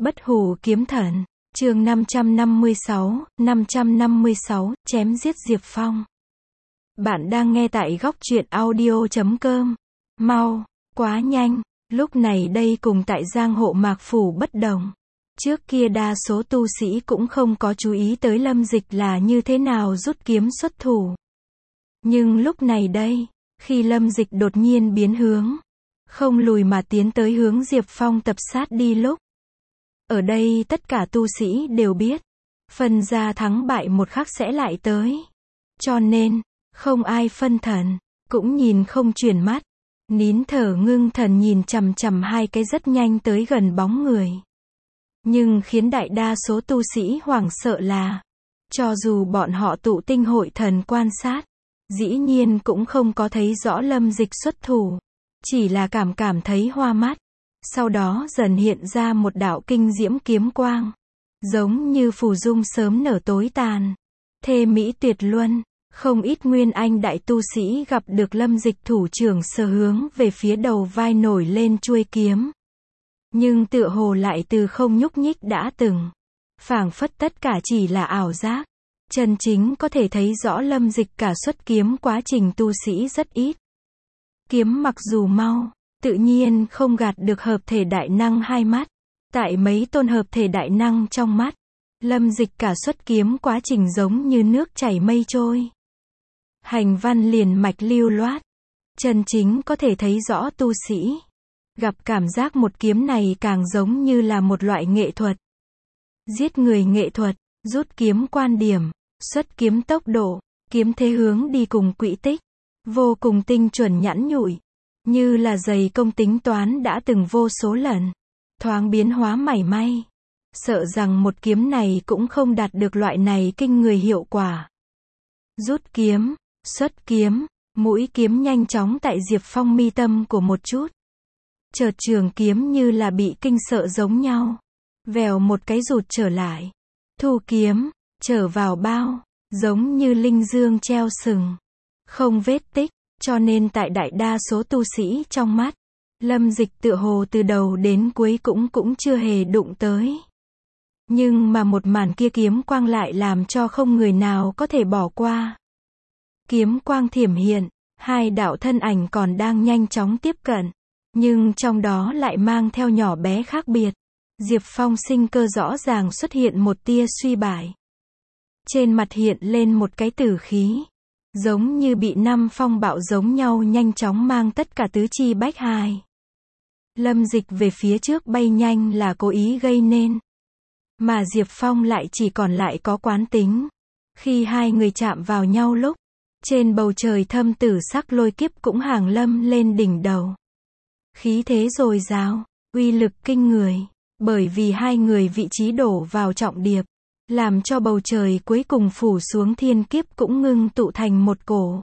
Bất hủ kiếm thần, chương 556, chém giết Diệp Phong. Bạn đang nghe tại góc truyện audio.com. Mau, quá nhanh, lúc này đây cùng tại giang hộ mạc phủ bất đồng. Trước kia đa số tu sĩ cũng không có chú ý tới Lâm Dịch là như thế nào rút kiếm xuất thủ. Nhưng lúc này đây, khi Lâm Dịch đột nhiên biến hướng, không lùi mà tiến tới hướng Diệp Phong tập sát đi lúc. Ở đây tất cả tu sĩ đều biết, phân ra thắng bại một khắc sẽ lại tới. Cho nên, không ai phân thần, cũng nhìn không chuyển mắt, nín thở ngưng thần nhìn chằm chằm hai cái rất nhanh tới gần bóng người. Nhưng khiến đại đa số tu sĩ hoảng sợ là, cho dù bọn họ tụ tinh hội thần quan sát, dĩ nhiên cũng không có thấy rõ Lâm Dịch xuất thủ, chỉ là cảm thấy hoa mắt. Sau đó dần hiện ra một đạo kinh diễm kiếm quang, giống như phù dung sớm nở tối tàn, thê mỹ tuyệt luân. Không ít nguyên anh đại tu sĩ gặp được Lâm Dịch thủ trưởng sờ hướng về phía đầu vai nổi lên chuôi kiếm, nhưng tựa hồ lại từ không nhúc nhích đã từng, phảng phất tất cả chỉ là ảo giác. Chân chính có thể thấy rõ Lâm Dịch cả xuất kiếm quá trình tu sĩ rất ít. Kiếm mặc dù mau, tự nhiên không gạt được hợp thể đại năng hai mắt. Tại mấy tôn hợp thể đại năng trong mắt, Lâm Dịch cả xuất kiếm quá trình giống như nước chảy mây trôi. Hành văn liền mạch lưu loát. Chân chính có thể thấy rõ tu sĩ gặp cảm giác một kiếm này càng giống như là một loại nghệ thuật. Giết người nghệ thuật, rút kiếm quan điểm, xuất kiếm tốc độ, kiếm thế hướng đi cùng quỹ tích, vô cùng tinh chuẩn nhẵn nhụi. Như là giày công tính toán đã từng vô số lần, thoáng biến hóa mảy may. Sợ rằng một kiếm này cũng không đạt được loại này kinh người hiệu quả. Rút kiếm, xuất kiếm, mũi kiếm nhanh chóng tại Diệp Phong mi tâm của một chút. Chợt trường kiếm như là bị kinh sợ giống nhau. Vèo một cái rụt trở lại. Thu kiếm, trở vào bao, giống như linh dương treo sừng. Không vết tích. Cho nên tại đại đa số tu sĩ trong mắt, Lâm Dịch tựa hồ từ đầu đến cuối cũng chưa hề đụng tới. Nhưng mà một màn kia kiếm quang lại làm cho không người nào có thể bỏ qua. Kiếm quang thiểm hiện, hai đạo thân ảnh còn đang nhanh chóng tiếp cận, nhưng trong đó lại mang theo nhỏ bé khác biệt. Diệp Phong sinh cơ rõ ràng xuất hiện một tia suy bại. Trên mặt hiện lên một cái tử khí, giống như bị năm phong bạo giống nhau nhanh chóng mang tất cả tứ chi bách hài. Lâm Dịch về phía trước bay nhanh là cố ý gây nên, mà Diệp Phong lại chỉ còn lại có quán tính. Khi hai người chạm vào nhau lúc, trên bầu trời thâm tử sắc lôi kiếp cũng hàng lâm lên đỉnh đầu. Khí thế dồi dào, uy lực kinh người, bởi vì hai người vị trí đổ vào trọng điệp, làm cho bầu trời cuối cùng phủ xuống thiên kiếp cũng ngưng tụ thành một cổ.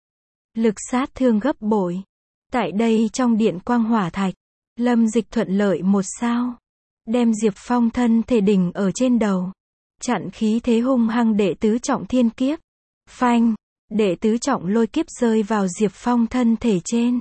Lực sát thương gấp bội. Tại đây trong điện quang hỏa thạch, Lâm Dịch thuận lợi một sao, đem Diệp Phong thân thể đỉnh ở trên đầu, chặn khí thế hung hăng đệ tứ trọng thiên kiếp. Phanh, đệ tứ trọng lôi kiếp rơi vào Diệp Phong thân thể trên,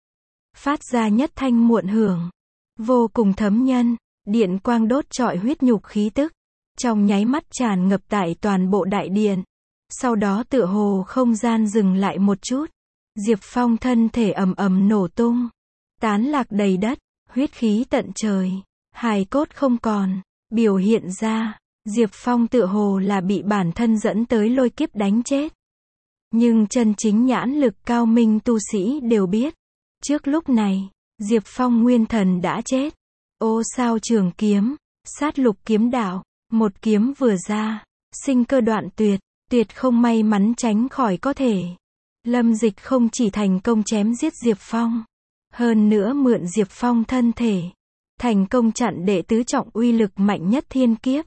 phát ra nhất thanh muộn hưởng, vô cùng thấm nhân, điện quang đốt trọi huyết nhục khí tức. Trong nháy mắt tràn ngập tại toàn bộ đại điện. Sau đó tựa hồ không gian dừng lại một chút. Diệp Phong thân thể ầm ầm nổ tung, tán lạc đầy đất, huyết khí tận trời, hài cốt không còn. Biểu hiện ra, Diệp Phong tựa hồ là bị bản thân dẫn tới lôi kiếp đánh chết. Nhưng chân chính nhãn lực cao minh tu sĩ đều biết, trước lúc này, Diệp Phong nguyên thần đã chết. Ô sao trường kiếm, sát lục kiếm đạo. Một kiếm vừa ra, sinh cơ đoạn tuyệt, tuyệt không may mắn tránh khỏi có thể. Lâm Dịch không chỉ thành công chém giết Diệp Phong, hơn nữa mượn Diệp Phong thân thể, thành công chặn đệ tứ trọng uy lực mạnh nhất thiên kiếp.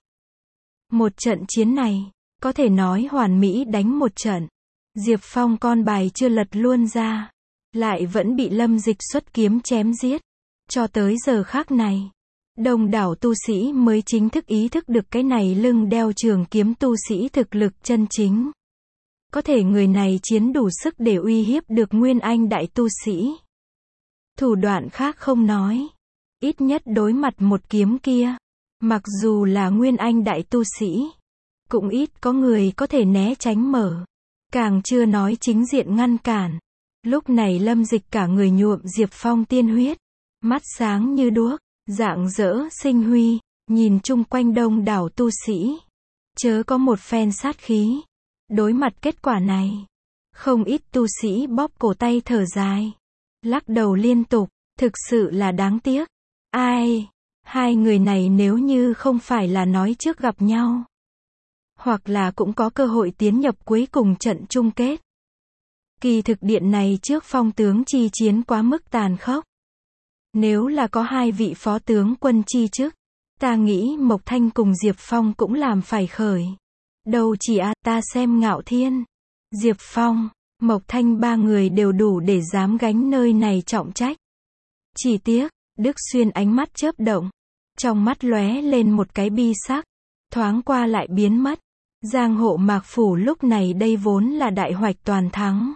Một trận chiến này, có thể nói hoàn mỹ đánh một trận. Diệp Phong con bài chưa lật luôn ra, lại vẫn bị Lâm Dịch xuất kiếm chém giết. Cho tới giờ khắc này, đông đảo tu sĩ mới chính thức ý thức được cái này lưng đeo trường kiếm tu sĩ thực lực chân chính. Có thể người này chiến đủ sức để uy hiếp được nguyên anh đại tu sĩ. Thủ đoạn khác không nói, ít nhất đối mặt một kiếm kia, Mặc dù là nguyên anh đại tu sĩ, cũng ít có người có thể né tránh mở. Càng chưa nói chính diện ngăn cản. Lúc này Lâm Dịch cả người nhuộm Diệp Phong tiên huyết. Mắt sáng như đuốc, rạng rỡ sinh huy, nhìn chung quanh đông đảo tu sĩ. Chớ có một phen sát khí. Đối mặt kết quả này, không ít tu sĩ bóp cổ tay thở dài. Lắc đầu liên tục, thực sự là đáng tiếc. Ai, hai người này nếu như không phải là nói trước gặp nhau, hoặc là cũng có cơ hội tiến nhập cuối cùng trận chung kết. Kỳ thực điện này trước phong tướng chi chiến quá mức tàn khốc. Nếu là có hai vị phó tướng quân chi chức, ta nghĩ Mộc Thanh cùng Diệp Phong cũng làm phải khởi. Đâu chỉ ta xem Ngạo Thiên, Diệp Phong, Mộc Thanh ba người đều đủ để dám gánh nơi này trọng trách. Chỉ tiếc, Đức Xuyên ánh mắt chớp động, trong mắt lóe lên một cái bi sắc, thoáng qua lại biến mất. Giang hộ Mạc Phủ lúc này đây vốn là đại hoạch toàn thắng.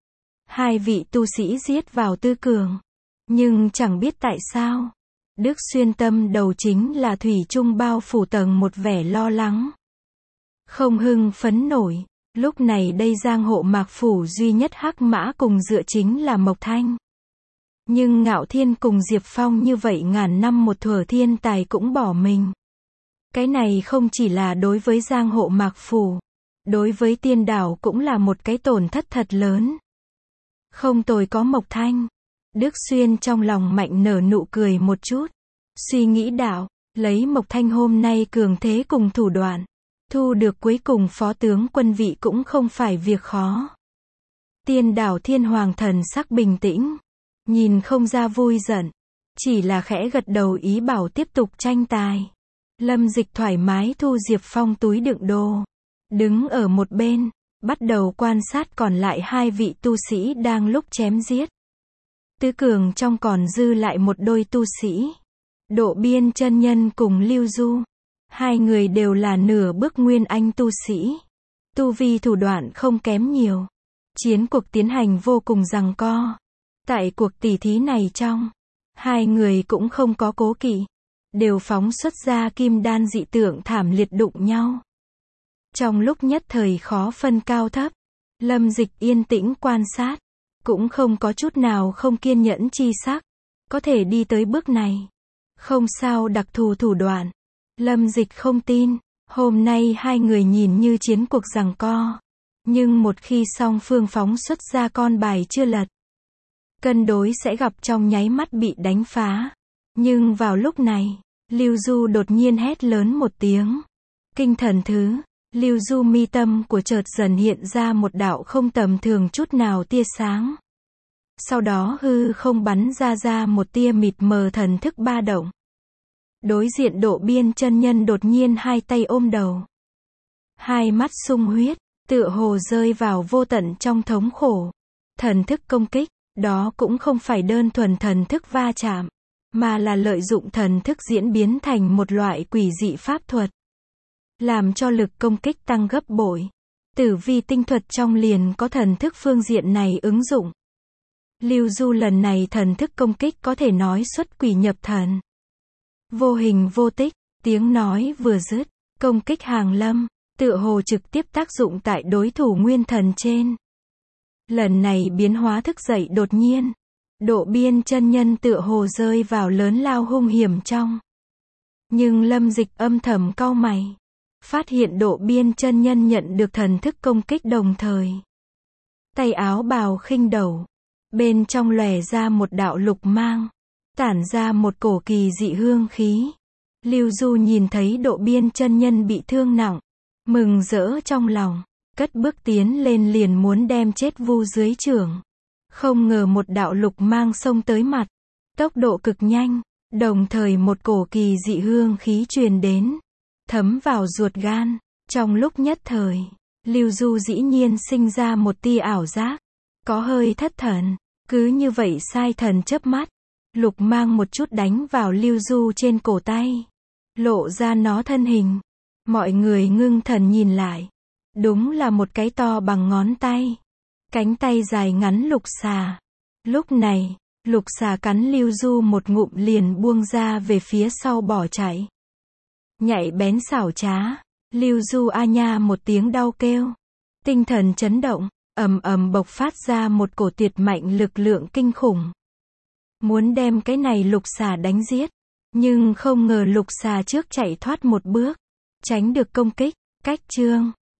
Hai vị tu sĩ giết vào tư cường. Nhưng chẳng biết tại sao, Đức Xuyên tâm đầu chính là thủy chung bao phủ tầng một vẻ lo lắng. Không hưng phấn nổi, lúc này đây Giang hộ Mạc Phủ duy nhất hắc mã cùng dựa chính là Mộc Thanh. Nhưng Ngạo Thiên cùng Diệp Phong như vậy ngàn năm một thuở thiên tài cũng bỏ mình. Cái này không chỉ là đối với Giang hộ Mạc Phủ, đối với tiên đảo cũng là một cái tổn thất thật lớn. Không tồi có Mộc Thanh. Đức Xuyên trong lòng mạnh nở nụ cười một chút. Suy nghĩ đạo, lấy Mộc Thanh hôm nay cường thế cùng thủ đoạn, thu được cuối cùng phó tướng quân vị cũng không phải việc khó. Tiên đảo Thiên Hoàng thần sắc bình tĩnh, nhìn không ra vui giận, chỉ là khẽ gật đầu ý bảo tiếp tục tranh tài. Lâm Dịch thoải mái thu Diệp Phong túi đựng đồ, đứng ở một bên, bắt đầu quan sát còn lại hai vị tu sĩ đang lúc chém giết. Tứ cường trong còn dư lại một đôi tu sĩ. Độ Biên chân nhân cùng Lưu Du. Hai người đều là nửa bước nguyên anh tu sĩ. Tu vi thủ đoạn không kém nhiều. Chiến cuộc tiến hành vô cùng giằng co. Tại cuộc tỉ thí này trong, hai người cũng không có cố kỵ. Đều phóng xuất ra kim đan dị tượng thảm liệt đụng nhau. Trong lúc nhất thời khó phân cao thấp, Lâm Dịch yên tĩnh quan sát. Cũng không có chút nào không kiên nhẫn chi sắc. Có thể đi tới bước này. Không sao đặc thù thủ đoạn. Lâm Dịch không tin. Hôm nay hai người nhìn như chiến cuộc giằng co. Nhưng một khi song phương phóng xuất ra con bài chưa lật, cân đối sẽ gặp trong nháy mắt bị đánh phá. Nhưng vào lúc này, Lưu Du đột nhiên hét lớn một tiếng. Kinh thần thứ. Lưu Du mi tâm của chợt dần hiện ra một đạo không tầm thường chút nào tia sáng. Sau đó hư không bắn ra một tia mịt mờ thần thức ba động. Đối diện Độ Biên chân nhân đột nhiên hai tay ôm đầu. Hai mắt sung huyết, tựa hồ rơi vào vô tận trong thống khổ. Thần thức công kích, đó cũng không phải đơn thuần thần thức va chạm, mà là lợi dụng thần thức diễn biến thành một loại quỷ dị pháp thuật. Làm cho lực công kích tăng gấp bội. Tử vi tinh thuật trong liền có thần thức phương diện này ứng dụng. Lưu Du lần này thần thức công kích có thể nói xuất quỷ nhập thần. Vô hình vô tích, tiếng nói vừa dứt, công kích hàng lâm, tựa hồ trực tiếp tác dụng tại đối thủ nguyên thần trên. Lần này biến hóa thức dậy đột nhiên. Độ Biên chân nhân tựa hồ rơi vào lớn lao hung hiểm trong. Nhưng Lâm Dịch âm thầm cau mày. Phát hiện Độ Biên chân nhân nhận được thần thức công kích đồng thời. Tay áo bào khinh đầu. Bên trong lòe ra một đạo lục mang. Tản ra một cổ kỳ dị hương khí. Lưu Du nhìn thấy Độ Biên chân nhân bị thương nặng. Mừng rỡ trong lòng. Cất bước tiến lên liền muốn đem chết vu dưới chưởng. Không ngờ một đạo lục mang xông tới mặt. Tốc độ cực nhanh. Đồng thời một cổ kỳ dị hương khí truyền đến. Thấm vào ruột gan. Trong lúc nhất thời, Lưu Du dĩ nhiên sinh ra một tia ảo giác. Có hơi thất thần. Cứ như vậy sai thần chớp mắt. Lục mang một chút đánh vào Lưu Du trên cổ tay. Lộ ra nó thân hình. Mọi người ngưng thần nhìn lại. Đúng là một cái to bằng ngón tay. Cánh tay dài ngắn lục xà. Lúc này, lục xà cắn Lưu Du một ngụm liền buông ra về phía sau bỏ chạy. nhạy bén xảo trá. Lưu Du A Nha một tiếng đau kêu. Tinh thần chấn động, ầm ầm bộc phát ra một cổ tuyệt mạnh lực lượng kinh khủng. Muốn đem cái này lục xà đánh giết. Nhưng không ngờ lục xà trước chạy thoát một bước. Tránh được công kích, cách chương.